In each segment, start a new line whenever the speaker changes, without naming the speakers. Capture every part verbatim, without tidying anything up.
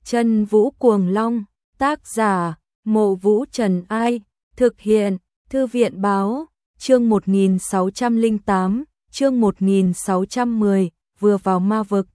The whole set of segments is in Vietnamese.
Chân Vũ Cuồng Long, tác giả, Mộ Vũ Trần Ai, thực hiện, Thư viện Báo, chương một nghìn sáu trăm lẻ tám, chương một nghìn sáu trăm mười, vừa vào ma vực.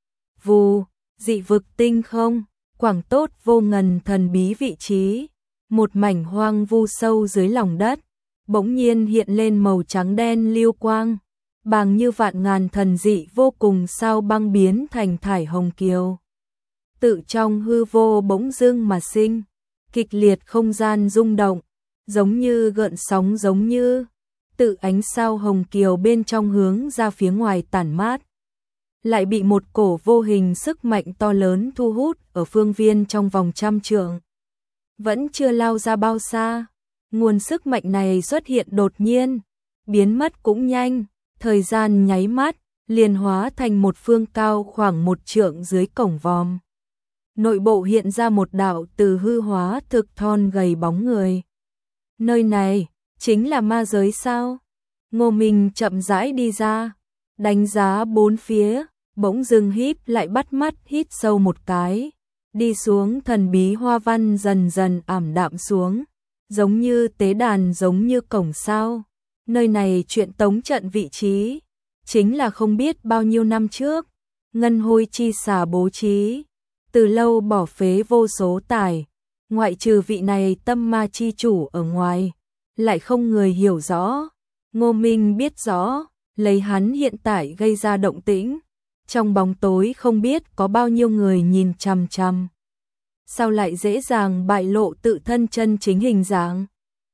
Vù, dị vực tinh không, quảng tốt vô ngần thần bí vị trí, một mảnh hoang vu sâu dưới lòng đất, bỗng nhiên hiện lên màu trắng đen lưu quang, bàng như vạn ngàn thần dị vô cùng sao băng biến thành thải hồng kiều. Tự trong hư vô bỗng dưng mà sinh, kịch liệt không gian rung động, giống như gợn sóng giống như, tự ánh sao hồng kiều bên trong hướng ra phía ngoài tản mát. Lại bị một cổ vô hình sức mạnh to lớn thu hút ở phương viên trong vòng trăm trượng. Vẫn chưa lao ra bao xa, nguồn sức mạnh này xuất hiện đột nhiên, biến mất cũng nhanh, thời gian nháy mắt, liền hóa thành một phương cao khoảng một trượng dưới cổng vòm. Nội bộ hiện ra một đạo từ hư hóa thực thon gầy bóng người. Nơi này, chính là ma giới sao? Ngô Minh chậm rãi đi ra, đánh giá bốn phía, bỗng dưng híp lại bắt mắt hít sâu một cái. Đi xuống thần bí hoa văn dần dần ảm đạm xuống, giống như tế đàn giống như cổng sao. Nơi này chuyện tống trận vị trí, chính là không biết bao nhiêu năm trước, ngân hôi chi xà bố trí, từ lâu bỏ phế vô số tài, ngoại trừ vị này tâm ma chi chủ ở ngoài, lại không người hiểu rõ. Ngô Minh biết rõ, lấy hắn hiện tại gây ra động tĩnh, trong bóng tối không biết có bao nhiêu người nhìn chằm chằm. Sao lại dễ dàng bại lộ tự thân chân chính hình dáng?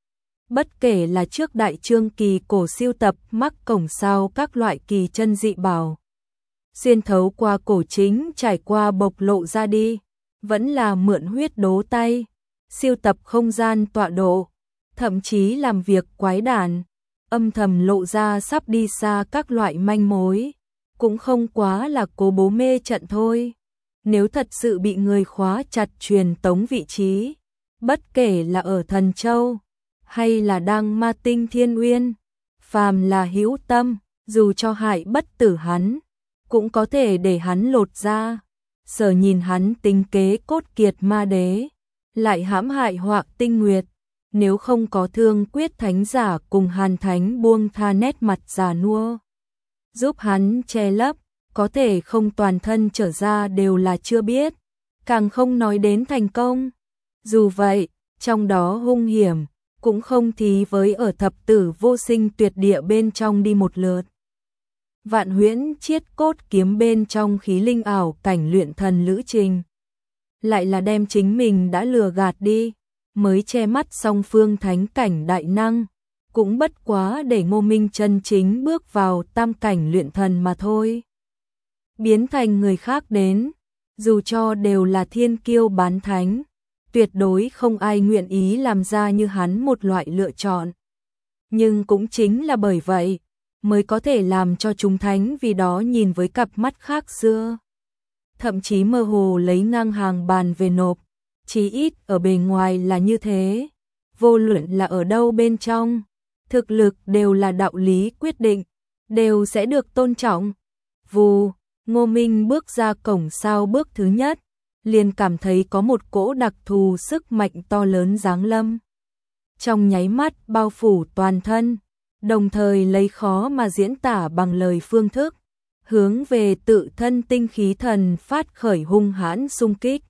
Bất kể là trước đại trương kỳ cổ siêu tập mắc cổng sao các loại kỳ chân dị bảo, xuyên thấu qua cổ chính trải qua bộc lộ ra đi, vẫn là mượn huyết đố tay, siêu tập không gian tọa độ, thậm chí làm việc quái đản, âm thầm lộ ra sắp đi xa các loại manh mối, cũng không quá là cố bố mê trận thôi. Nếu thật sự bị người khóa chặt truyền tống vị trí, bất kể là ở Thần Châu hay là đang ma tinh thiên uyên, phàm là hữu tâm, dù cho hại bất tử hắn, cũng có thể để hắn lột ra. Sở nhìn hắn tính kế cốt kiệt ma đế, lại hãm hại Họa Tinh Nguyệt, nếu không có Thương Quyết Thánh giả cùng Hàn Thánh buông tha nét mặt già nua, giúp hắn che lấp, có thể không toàn thân trở ra đều là chưa biết, càng không nói đến thành công. Dù vậy, trong đó hung hiểm, cũng không thí với ở thập tử vô sinh tuyệt địa bên trong đi một lượt. Vạn huyễn chiết cốt kiếm bên trong khí linh ảo cảnh luyện thần lữ trình. Lại là đem chính mình đã lừa gạt đi, mới che mắt song phương thánh cảnh đại năng, cũng bất quá để Ngô Minh chân chính bước vào tam cảnh luyện thần mà thôi. Biến thành người khác đến, dù cho đều là thiên kiêu bán thánh, tuyệt đối không ai nguyện ý làm ra như hắn một loại lựa chọn. Nhưng cũng chính là bởi vậy, mới có thể làm cho chúng thánh vì đó nhìn với cặp mắt khác xưa. Thậm chí mơ hồ lấy ngang hàng bàn về nộp, chí ít ở bề ngoài là như thế. Vô luận là ở đâu bên trong, thực lực đều là đạo lý quyết định, đều sẽ được tôn trọng. Vù, Ngô Minh bước ra cổng sao bước thứ nhất, liền cảm thấy có một cỗ đặc thù sức mạnh to lớn giáng lâm. Trong nháy mắt bao phủ toàn thân, đồng thời lấy khó mà diễn tả bằng lời phương thức, hướng về tự thân tinh khí thần phát khởi hung hãn xung kích.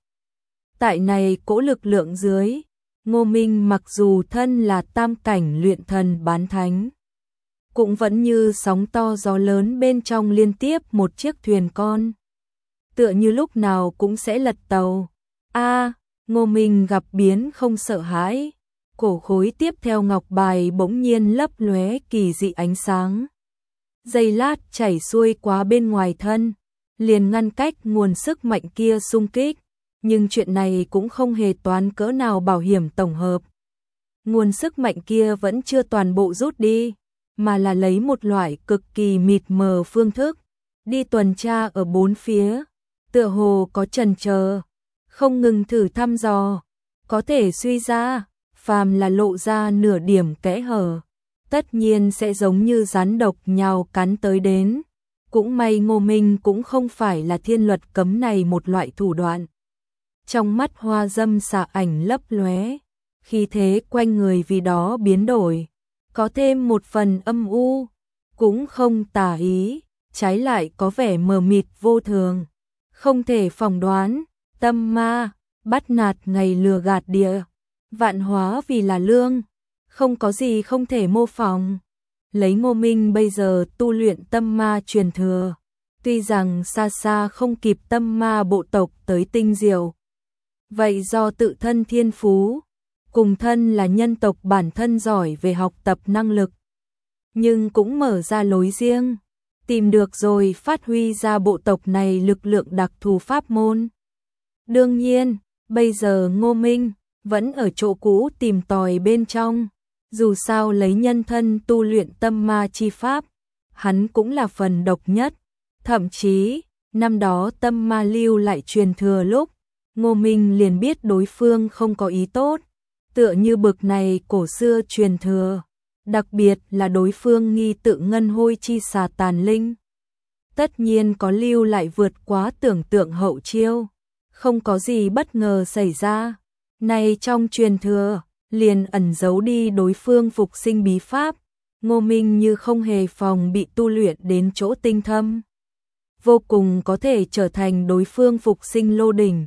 Tại này cỗ lực lượng dưới, Ngô Minh mặc dù thân là tam cảnh luyện thần bán thánh, cũng vẫn như sóng to gió lớn bên trong liên tiếp một chiếc thuyền con. Tựa như lúc nào cũng sẽ lật tàu. A, à, Ngô Minh gặp biến không sợ hãi. Cổ khối tiếp theo ngọc bài bỗng nhiên lấp lóe kỳ dị ánh sáng. Giây lát chảy xuôi qua bên ngoài thân, liền ngăn cách nguồn sức mạnh kia xung kích. Nhưng chuyện này cũng không hề toán cỡ nào bảo hiểm tổng hợp. Nguồn sức mạnh kia vẫn chưa toàn bộ rút đi, mà là lấy một loại cực kỳ mịt mờ phương thức, đi tuần tra ở bốn phía, tựa hồ có chần chờ, không ngừng thử thăm dò, có thể suy ra, phàm là lộ ra nửa điểm kẽ hở, tất nhiên sẽ giống như rắn độc nhào cắn tới đến. Cũng may Ngô Minh cũng không phải là thiên luật cấm này một loại thủ đoạn. trong mắt Hoa Dâm xạ ảnh lấp lóe, khí thế quanh người vì đó biến đổi, có thêm một phần âm u, cũng không tà ý, trái lại có vẻ mờ mịt vô thường, không thể phỏng đoán, tâm ma, bắt nạt ngày lừa gạt địa, vạn hóa vì là lương, không có gì không thể mô phỏng. Lấy Ngô Minh bây giờ tu luyện tâm ma truyền thừa, tuy rằng xa xa không kịp tâm ma bộ tộc tới tinh diệu. Vậy do tự thân thiên phú, cùng thân là nhân tộc bản thân giỏi về học tập năng lực, nhưng cũng mở ra lối riêng, tìm được rồi phát huy ra bộ tộc này lực lượng đặc thù pháp môn. Đương nhiên, bây giờ Ngô Minh vẫn ở chỗ cũ tìm tòi bên trong, dù sao lấy nhân thân tu luyện tâm ma chi pháp, hắn cũng là phần độc nhất. Thậm chí, năm đó tâm ma lưu lại truyền thừa lúc, Ngô Minh liền biết đối phương không có ý tốt, tựa như bực này cổ xưa truyền thừa, đặc biệt là đối phương nghi tự ngân hôi chi xà tàn linh. Tất nhiên có lưu lại vượt quá tưởng tượng hậu chiêu, không có gì bất ngờ xảy ra. Này trong truyền thừa, liền ẩn giấu đi đối phương phục sinh bí pháp, Ngô Minh như không hề phòng bị tu luyện đến chỗ tinh thâm, vô cùng có thể trở thành đối phương phục sinh lô đỉnh.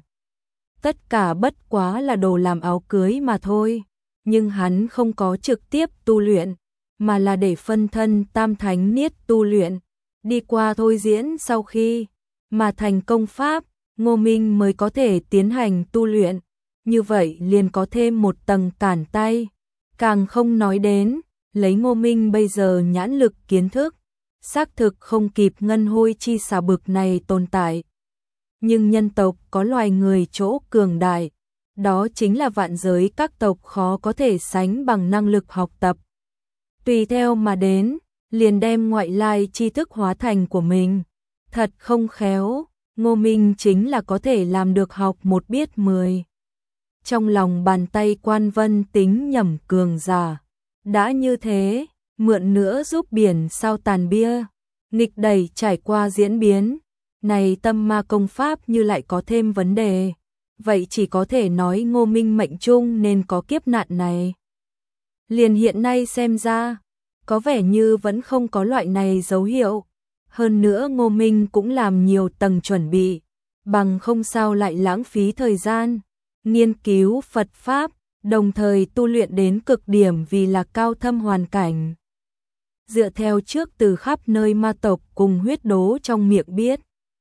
Tất cả bất quá là đồ làm áo cưới mà thôi, nhưng hắn không có trực tiếp tu luyện, mà là để phân thân tam thánh niết tu luyện, đi qua thôi diễn sau khi mà thành công pháp, Ngô Minh mới có thể tiến hành tu luyện, như vậy liền có thêm một tầng cản tay, càng không nói đến, lấy Ngô Minh bây giờ nhãn lực kiến thức, xác thực không kịp ngân hôi chi xà bực này tồn tại. Nhưng nhân tộc có loài người chỗ cường đại, đó chính là vạn giới các tộc khó có thể sánh bằng năng lực học tập. Tùy theo mà đến, liền đem ngoại lai tri thức hóa thành của mình. Thật không khéo, Ngô Minh chính là có thể làm được học một biết mười. Trong lòng bàn tay Quan Vân tính nhẩm cường giả. Đã như thế, mượn nữa giúp biển sao tàn bia, nghịch đẩy trải qua diễn biến. Này tâm ma công pháp như lại có thêm vấn đề, vậy chỉ có thể nói Ngô Minh mệnh chung nên có kiếp nạn này. Liền hiện nay xem ra, có vẻ như vẫn không có loại này dấu hiệu. Hơn nữa Ngô Minh cũng làm nhiều tầng chuẩn bị, bằng không sao lại lãng phí thời gian, nghiên cứu Phật Pháp, đồng thời tu luyện đến cực điểm vì là cao thâm hoàn cảnh. Dựa theo trước từ khắp nơi ma tộc cùng huyết đố trong miệng biết,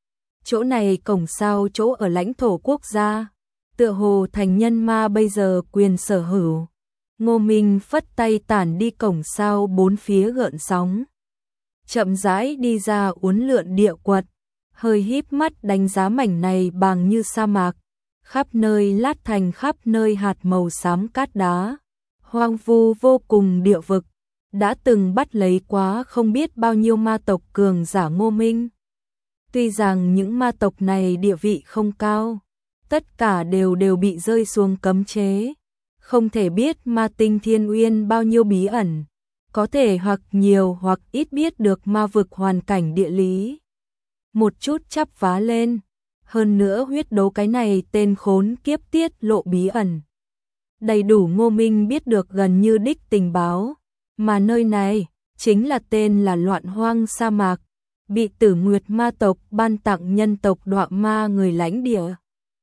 chỗ này cổng sao chỗ ở lãnh thổ quốc gia, tựa hồ thành nhân ma bây giờ quyền sở hữu. Ngô Minh phất tay tản đi cổng sao bốn phía gợn sóng, chậm rãi đi ra uốn lượn địa quật, hơi híp mắt đánh giá mảnh này bằng như sa mạc, khắp nơi lát thành khắp nơi hạt màu xám cát đá, hoang vu vô cùng địa vực, đã từng bắt lấy quá không biết bao nhiêu ma tộc cường giả Ngô Minh. Tuy rằng những ma tộc này địa vị không cao, tất cả đều đều bị rơi xuống cấm chế, không thể biết ma tinh thiên uyên bao nhiêu bí ẩn, có thể hoặc nhiều hoặc ít biết được ma vực hoàn cảnh địa lý. Một chút chắp vá lên, hơn nữa huyết đấu cái này tên khốn kiếp tiết lộ bí ẩn. Đầy đủ Ngô Minh biết được gần như đích tình báo, mà nơi này chính là tên là Loạn Hoang sa mạc, bị Tử Nguyệt ma tộc ban tặng nhân tộc Đoạ ma người lãnh địa.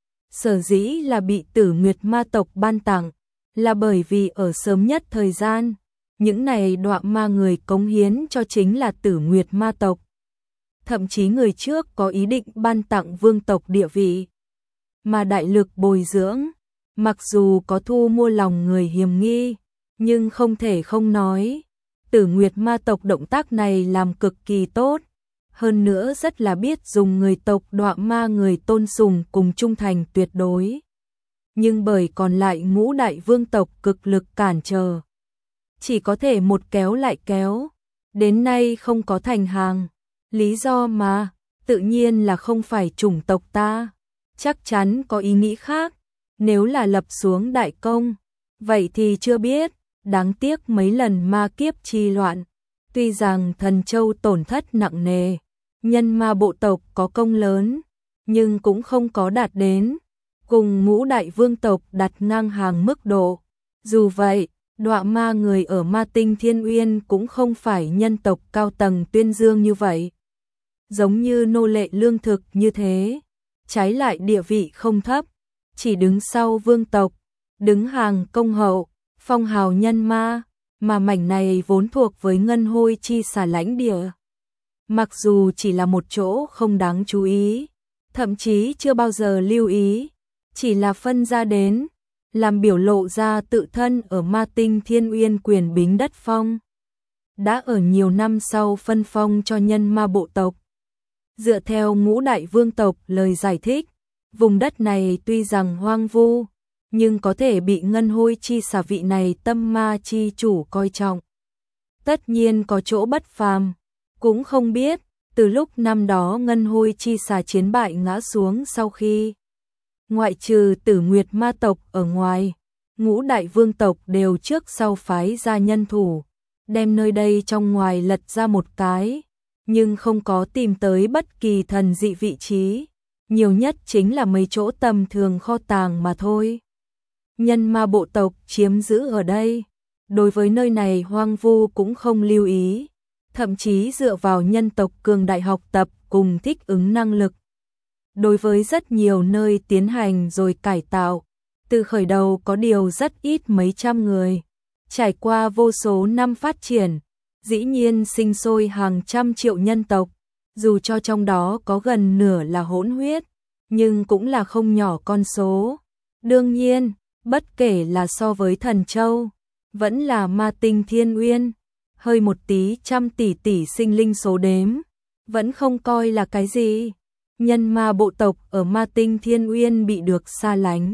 Sở dĩ là bị Tử Nguyệt ma tộc ban tặng, là bởi vì ở sớm nhất thời gian, những này Đoạ ma người cống hiến cho chính là Tử Nguyệt ma tộc. Thậm chí người trước có ý định ban tặng vương tộc địa vị, mà đại lực bồi dưỡng, mặc dù có thu mua lòng người hiềm nghi, nhưng không thể không nói, Tử Nguyệt ma tộc động tác này làm cực kỳ tốt, hơn nữa rất là biết dùng người tộc Đoạ ma người tôn sùng cùng trung thành tuyệt đối. Nhưng bởi còn lại ngũ đại vương tộc cực lực cản trở, chỉ có thể một kéo lại kéo, đến nay không có thành hàng. Lý do mà, tự nhiên là không phải chủng tộc ta, chắc chắn có ý nghĩ khác, nếu là lập xuống đại công, vậy thì chưa biết, đáng tiếc mấy lần ma kiếp chi loạn, tuy rằng Thần Châu tổn thất nặng nề, nhân ma bộ tộc có công lớn, nhưng cũng không có đạt đến, cùng ngũ đại vương tộc đặt ngang hàng mức độ. Dù vậy, đọa ma người ở Ma Tinh Thiên Uyên cũng không phải nhân tộc cao tầng tuyên dương như vậy. Giống như nô lệ lương thực như thế, trái lại địa vị không thấp, chỉ đứng sau vương tộc, đứng hàng công hậu, phong hào nhân ma, mà mảnh này vốn thuộc với ngân hôi chi xà lãnh địa. Mặc dù chỉ là một chỗ không đáng chú ý, thậm chí chưa bao giờ lưu ý, chỉ là phân ra đến, làm biểu lộ ra tự thân ở Ma Tinh Thiên Uyên quyền bính đất phong. Đã ở nhiều năm sau phân phong cho nhân ma bộ tộc. Dựa theo ngũ đại vương tộc lời giải thích, vùng đất này tuy rằng hoang vu, nhưng có thể bị ngân hôi chi xà vị này tâm ma chi chủ coi trọng. Tất nhiên có chỗ bất phàm, cũng không biết, từ lúc năm đó ngân hôi chi xà chiến bại ngã xuống sau khi, ngoại trừ Tử Nguyệt ma tộc ở ngoài, ngũ đại vương tộc đều trước sau phái ra nhân thủ, đem nơi đây trong ngoài lật ra một cái, nhưng không có tìm tới bất kỳ thần dị vị trí, nhiều nhất chính là mấy chỗ tầm thường kho tàng mà thôi. Nhân ma bộ tộc chiếm giữ ở đây, đối với nơi này hoang vu cũng không lưu ý, thậm chí dựa vào nhân tộc cường đại học tập cùng thích ứng năng lực. Đối với rất nhiều nơi tiến hành rồi cải tạo, từ khởi đầu có điều rất ít mấy trăm người, trải qua vô số năm phát triển, dĩ nhiên sinh sôi hàng trăm triệu nhân tộc, dù cho trong đó có gần nửa là hỗn huyết, nhưng cũng là không nhỏ con số. Đương nhiên, bất kể là so với Thần Châu, vẫn là Ma Tinh Thiên Uyên, hơi một tí trăm tỷ tỷ sinh linh số đếm, vẫn không coi là cái gì. Nhân ma bộ tộc ở Ma Tinh Thiên Uyên bị được xa lánh,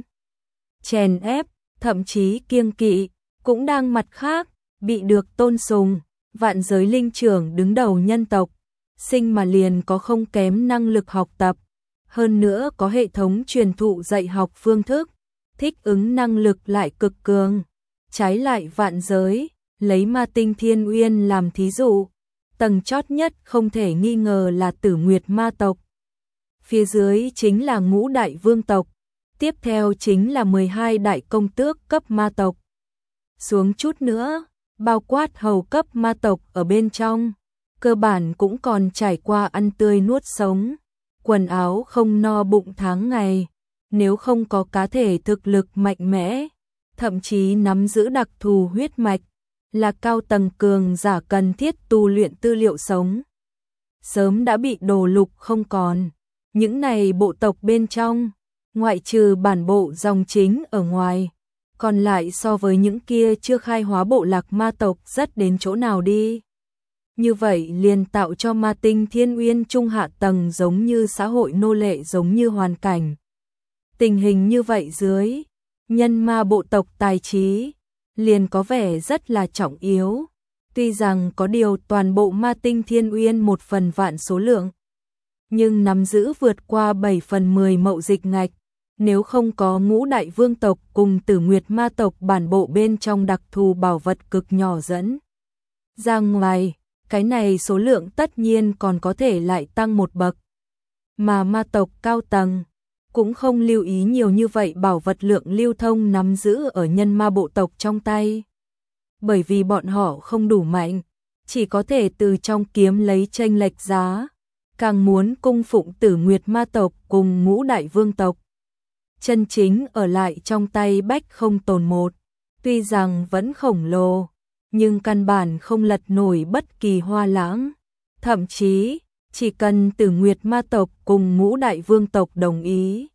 chèn ép, thậm chí kiêng kỵ, cũng đang mặt khác, bị được tôn sùng, vạn giới linh trưởng đứng đầu nhân tộc, sinh mà liền có không kém năng lực học tập, hơn nữa có hệ thống truyền thụ dạy học phương thức, thích ứng năng lực lại cực cường. Trái lại vạn giới, lấy Ma Tinh Thiên Uyên làm thí dụ, tầng chót nhất không thể nghi ngờ là Tử Nguyệt ma tộc. Phía dưới chính là ngũ đại vương tộc, tiếp theo chính là mười hai đại công tước cấp ma tộc. Xuống chút nữa, bao quát hầu cấp ma tộc ở bên trong, cơ bản cũng còn trải qua ăn tươi nuốt sống, quần áo không no bụng tháng ngày, nếu không có cá thể thực lực mạnh mẽ, thậm chí nắm giữ đặc thù huyết mạch, là cao tầng cường giả cần thiết tu luyện tư liệu sống, sớm đã bị đổ lục không còn. Những này bộ tộc bên trong, ngoại trừ bản bộ dòng chính ở ngoài, còn lại so với những kia chưa khai hóa bộ lạc ma tộc rất đến chỗ nào đi. Như vậy liền tạo cho Ma Tinh Thiên Uyên trung hạ tầng giống như xã hội nô lệ giống như hoàn cảnh. Tình hình như vậy dưới, nhân ma bộ tộc tài trí, liền có vẻ rất là trọng yếu. Tuy rằng có điều toàn bộ Ma Tinh Thiên Uyên một phần vạn số lượng, nhưng nắm giữ vượt qua bảy phần mười mậu dịch ngạch, nếu không có ngũ đại vương tộc cùng Tử Nguyệt ma tộc bản bộ bên trong đặc thù bảo vật cực nhỏ dẫn ra ngoài, cái này số lượng tất nhiên còn có thể lại tăng một bậc. Mà ma tộc cao tầng cũng không lưu ý nhiều như vậy bảo vật lượng lưu thông nắm giữ ở nhân ma bộ tộc trong tay. Bởi vì bọn họ không đủ mạnh, chỉ có thể từ trong kiếm lấy chênh lệch giá, càng muốn cung phụng Tử Nguyệt ma tộc cùng ngũ đại vương tộc. Chân chính ở lại trong tay bách không tồn một, tuy rằng vẫn khổng lồ, nhưng căn bản không lật nổi bất kỳ hoa lãng. Thậm chí, chỉ cần Tử Nguyệt ma tộc cùng ngũ đại vương tộc đồng ý,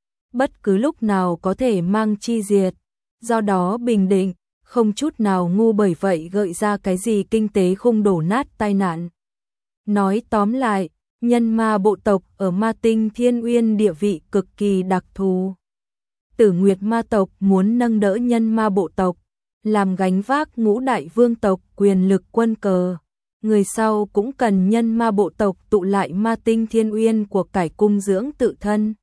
bất cứ lúc nào có thể mang chi diệt, do đó bình định, không chút nào ngu bởi vậy gợi ra cái gì kinh tế khung đổ nát tai nạn. Nói tóm lại, nhân ma bộ tộc ở Ma Tinh Thiên Uyên địa vị cực kỳ đặc thù. Tử Nguyệt ma tộc muốn nâng đỡ nhân ma bộ tộc, làm gánh vác ngũ đại vương tộc quyền lực quân cờ. Người sau cũng cần nhân ma bộ tộc tụ lại Ma Tinh Thiên Uyên của cải cung dưỡng tự thân.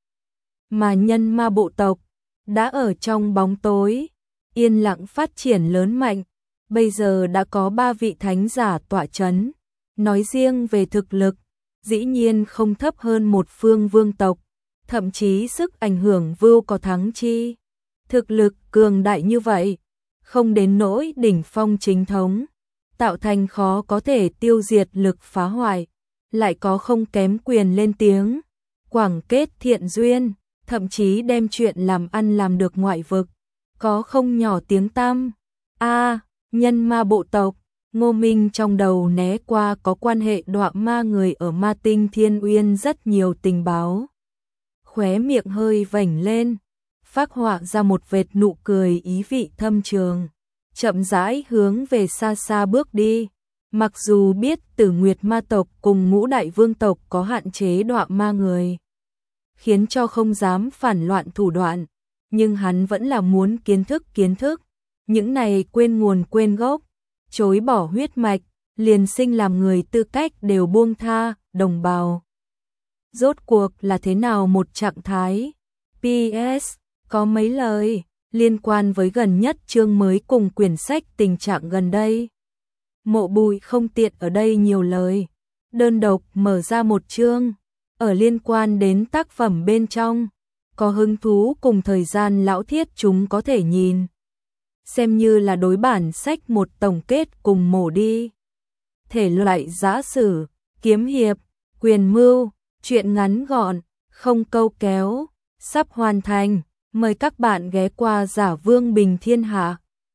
Mà nhân ma bộ tộc đã ở trong bóng tối, yên lặng phát triển lớn mạnh, bây giờ đã có ba vị thánh giả tọa chấn, nói riêng về thực lực, dĩ nhiên không thấp hơn một phương vương tộc, thậm chí sức ảnh hưởng vưu có thắng chi. Thực lực cường đại như vậy, không đến nỗi đỉnh phong chính thống, tạo thành khó có thể tiêu diệt lực phá hoại, lại có không kém quyền lên tiếng, quảng kết thiện duyên, thậm chí đem chuyện làm ăn làm được ngoại vực, có không nhỏ tiếng tăm. A, nhân ma bộ tộc. Ngô Minh trong đầu né qua có quan hệ đọa ma người ở Ma Tinh Thiên Uyên rất nhiều tình báo. Khóe miệng hơi vểnh lên, phác họa ra một vệt nụ cười ý vị thâm trường, chậm rãi hướng về xa xa bước đi. Mặc dù biết Tử Nguyệt ma tộc cùng Ngũ Đại Vương tộc có hạn chế đọa ma người, khiến cho không dám phản loạn thủ đoạn, nhưng hắn vẫn là muốn kiến thức kiến thức, những này quên nguồn quên gốc, chối bỏ huyết mạch, liền sinh làm người tư cách đều buông tha, đồng bào. Rốt cuộc là thế nào một trạng thái? pê ét, có mấy lời liên quan với gần nhất chương mới cùng quyển sách tình trạng gần đây. Mộ Bùi không tiện ở đây nhiều lời, đơn độc mở ra một chương, ở liên quan đến tác phẩm bên trong, có hứng thú cùng thời gian lão thiết chúng có thể nhìn. Xem như là đối bản sách một tổng kết cùng mổ đi. Thể loại giã sử, kiếm hiệp, quyền mưu, truyện ngắn gọn, không câu kéo, sắp hoàn thành. Mời các bạn ghé qua Giả Vương Bình Thiên Hạ.